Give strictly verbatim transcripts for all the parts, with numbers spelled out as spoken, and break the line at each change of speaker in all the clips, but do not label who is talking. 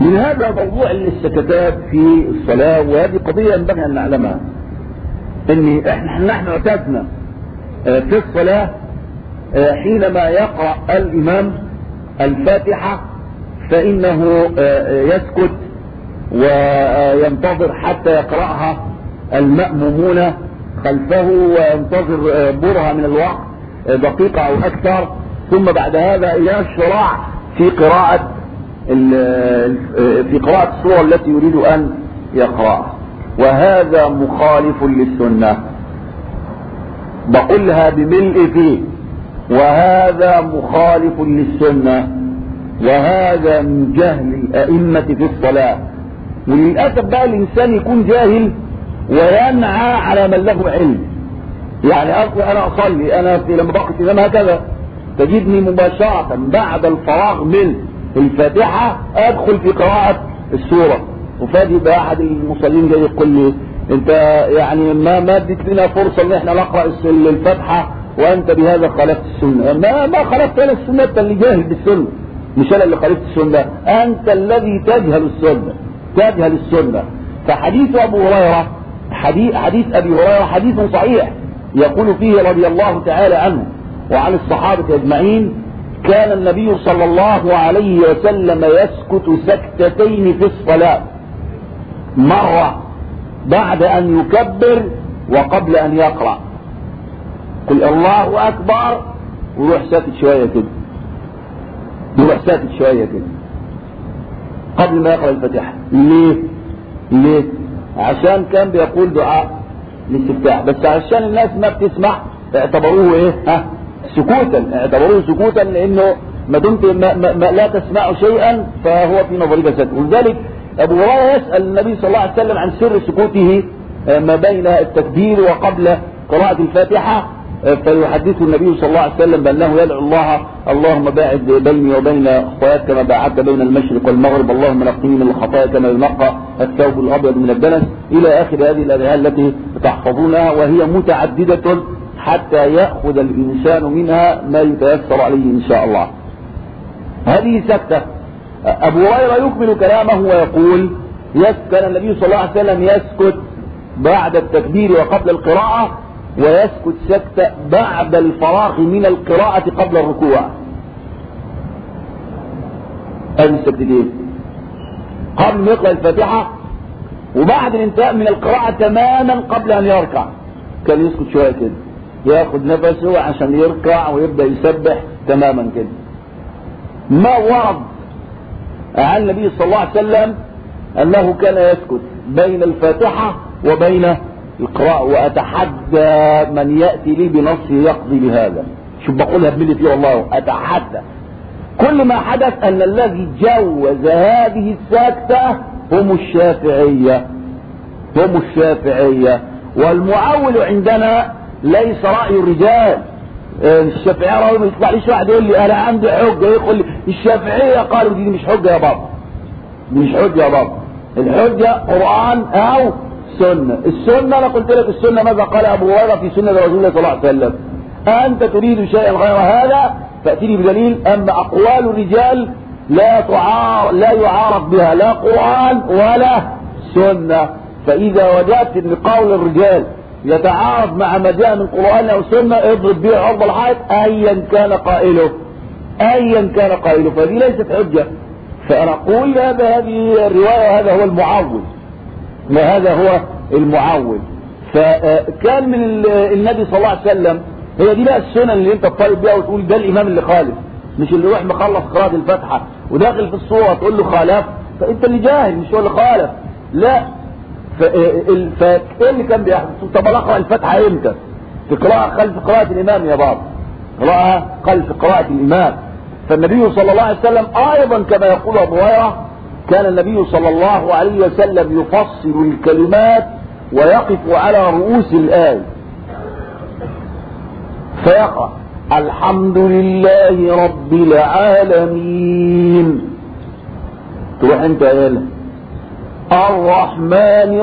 من هذا موضوع السكتات في الصلاة، وهذه قضية ينبغي أن نعلمها، ان احنا نحن اعتدنا في الصلاة حينما يقرأ الامام الفاتحة فانه يسكت وينتظر حتى يقرأها المأمومون خلفه، وينتظر برهة من الوقت دقيقة او اكثر، ثم بعد هذا يشرع في قراءة في قراءة السورة التي يريد ان يقرأها. وهذا مخالف للسنة، بقولها بملء فيه، وهذا مخالف للسنة، وهذا من جهل الأئمة في الصلاة. وللأسف بقى الإنسان يكون جاهل وينعى على من له علم. يعني أصلي أنا أصلي أنا في لما بقرأ الإمام هكذا تجدني مباشرة بعد الفراغ من الفاتحة أدخل في قراءة السورة، وفاجئ بأحد المصلين جاي يقول لي انت يعني ما ما اديت لنا فرصة ان احنا نقرأ الفاتحة وانت بهذا خالفت السنة. ما ما خالفت انا السنة، انت اللي جاهل بالسنة، مش انا اللي خالفت السنة، انت الذي تجهل السنة تجهل السنة. فحديث ابو هريرة حديث, حديث ابي هريرة حديث صحيح يقول فيه رضي الله تعالى عنه وعن الصحابة اجمعين: كان النبي صلى الله عليه وسلم يسكت سكتتين في الصلاة، مرة بعد ان يكبر وقبل ان يقرأ. قل الله اكبر ويروح ساكت شوية كده، يروح ساكت شوية كده قبل ما يقرأ الفاتحة. ليه؟ ليه؟ عشان كان بيقول دعاء الاستفتاح، بس عشان الناس ما بتسمع اعتبروه ايه؟ ها؟ سكوتا، اعتبروه سكوتا، لانه ما دمت ما ما ما لا تسمع شيئا فهو في نظرك سكت. ولذلك ابو هريره يسأل النبي صلى الله عليه وسلم عن سر سكوته ما بين التكبير وقبل قراءة الفاتحة، فيحدث النبي صلى الله عليه وسلم بأنه يدعو الله: اللهم باعد بيني وبين خطاياك كما باعدت بين المشرق والمغرب، اللهم نقني من الخطايا كما ينقى الثوب الابيض من الدنس، الى اخر هذه الادعية التي تحفظونها، وهي متعددة حتى يأخذ الانسان منها ما يتيسر عليه ان شاء الله. هذه سكتة. ابو هريرة يكمل كلامه ويقول: كان النبي صلى الله عليه وسلم يسكت بعد التكبير وقبل القراءة، ويسكت سكتة بعد الفراغ من القراءة قبل الركوع. هذه السكتتين قبل ما يقرأ الفاتحة وبعد الانتهاء من القراءة تماما قبل ان يركع، كان يسكت شوية كده ياخذ نفسه عشان يركع ويبدأ يسبح تماما كده. ما ورد عن النبي صلى الله عليه وسلم انه كان يسكت بين الفاتحة وبين القراءة، واتحدى من يأتي لي بنص يقضي بهذا. شو بقولها بملي فيه والله، اتحدى. كل ما حدث ان الذي جوز هذه السكتة هم الشافعية هم الشافعية والمعول عندنا ليس رأي الرجال. الشافعية رأيهم يطلع ليش واحد يقول لي انا عندي حجة، يقول لي الشافعية قالوا دي مش حجة يا بابا، مش حجة يا بابا، الحجة قرآن او سنة. السنة انا قلت لك السنة ماذا قال ابو هريرة في سنة رسول الله صلى الله عليه وسلم. انت تريد شيئا غير هذا فأتيني بدليل. اما اقوال الرجال لا تعار لا يعارض بها لا قرآن ولا سنة. فاذا وجدت ان قول الرجال يتعارض مع ما جاء من قرآن او سنة اضرب به عرض الحائط ايا كان قائله ايا كان قائله فهذه ليست حجة. فانا اقول هذا هذه الرواية هذا هو المعول، وهذا هو المعول. فكان من النبي صلى الله عليه وسلم هي دي بقى السنن اللي انت تطالب بيها وتقول ده الامام اللي خالف، مش اللي يروح مخلص قراءة الفاتحة وداخل في الصورة تقول له خالف، فانت اللي جاهل مش هو اللي خالف. لا، فايه اللي كان بيحدث؟ طب اقرا الفاتحة امتى؟ في قراءة خلف قراءة الامام يا بابا، قراءة خلف قراءة الامام. فالنبي صلى الله عليه وسلم ايضا كما يقول ابو هريرة كان النبي صلى الله عليه وسلم يفصل الكلمات ويقف على رؤوس الآية فيقرأ: الحمد لله رب العالمين، تروح انت قايلها الرحمن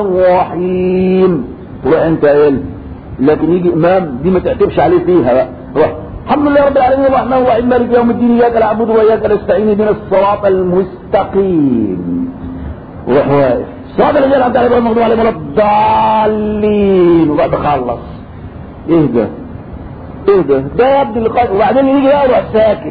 الرحيم، تروح انت قايلها. لكن يجي امام دي ما تعتبش عليه فيها بقى، روح الحمد لله رب العالمين الرحمن الرحيم مالك يوم الدين اياك نعبد واياك نستعين اهدنا الصراط المستقيم وروح واقف الصراط الذين انعمت عليهم غير المغضوب عليهم ولا الضالين وبعد خلص اهدى اهدى ده يا ابني اللي قال وبعدين يجي بقى يروح ساكت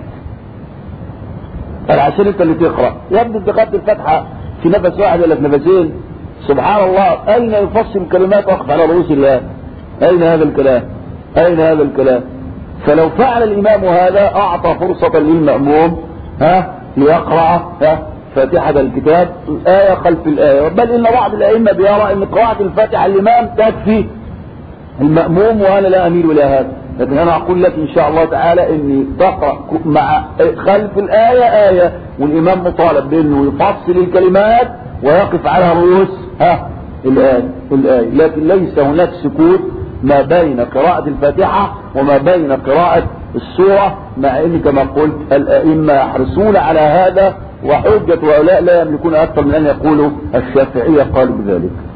عشان انت اللي تقرا يا ابني انت خدت الفاتحه في نفس واحد ولا في نفسين سبحان الله اين يفصل كلمات وقف على رؤوس الله اين هذا الكلام اين هذا الكلام فلو فعل الامام هذا اعطى فرصه للمأموم ها ليقرا ها فاتحه الكتاب ايه خلف الايه بل ان بعض الائمه بيرى ان قراءه الفاتحه الامام تكفي المأموم وانا لا اميل الى هذا لكن انا اقول لك ان شاء الله تعالى اني تقرا مع خلف الايه ايه والامام مطالب بانه يفصل الكلمات ويقف على رؤوس ها الايه الايه لكن ليس هناك سكوت ما بين قراءة الفاتحة وما بين قراءة السورة مع ان كما قلت الائمة يحرصون على هذا وحجة هؤلاء لا يملكون اكثر من ان يقولوا الشافعية قالوا بذلك.